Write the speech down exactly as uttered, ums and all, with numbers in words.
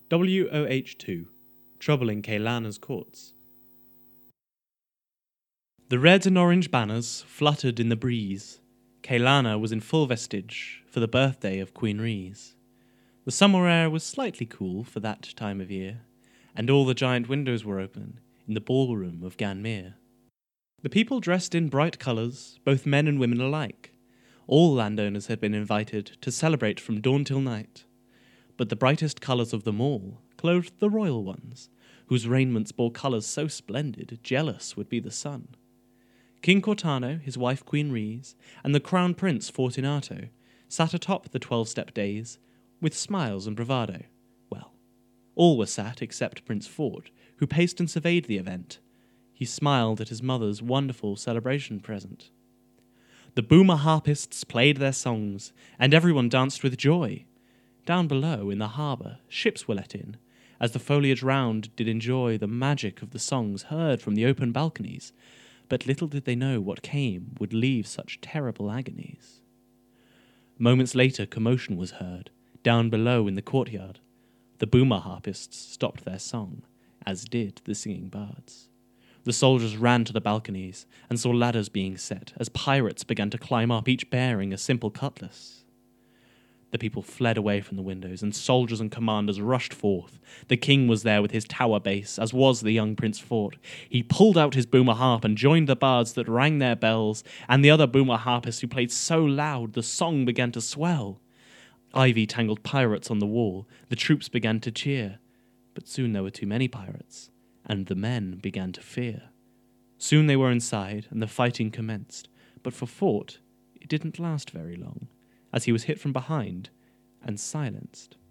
W O H two. Trouble in Kaelana's courts. The red and orange banners fluttered in the breeze. Kaelana was in full vestige for the birthday of Queen Rhys. The summer air was slightly cool for that time of year, and all the giant windows were open in the ballroom of Ganmere. The people dressed in bright colours, both men and women alike. All landowners had been invited to celebrate from dawn till night. But the brightest colours of them all clothed the royal ones, whose raiments bore colours so splendid, jealous would be the sun. King Cortano, his wife Queen Rhys, and the Crown Prince Fortunato sat atop the twelve-step dais with smiles and bravado. Well, all were sat except Prince Fort, who paced and surveyed the event. He smiled at his mother's wonderful celebration present. The boomer harpists played their songs, and everyone danced with joy. Down below, in the harbour, ships were let in, as the foliage round did enjoy the magic of the songs heard from the open balconies, but little did they know what came would leave such terrible agonies. Moments later, commotion was heard, down below in the courtyard. The boomer harpists stopped their song, as did the singing bards. The soldiers ran to the balconies and saw ladders being set as pirates began to climb up, each bearing a simple cutlass. The people fled away from the windows, and soldiers and commanders rushed forth. The king was there with his tower bass, as was the young Prince Fort. He pulled out his boomer harp and joined the bards that rang their bells, and the other boomer harpists who played so loud the song began to swell. Ivy tangled pirates on the wall. The troops began to cheer. But soon there were too many pirates, and the men began to fear. Soon they were inside, and the fighting commenced. But for Fort, it didn't last very long, as he was hit from behind and silenced.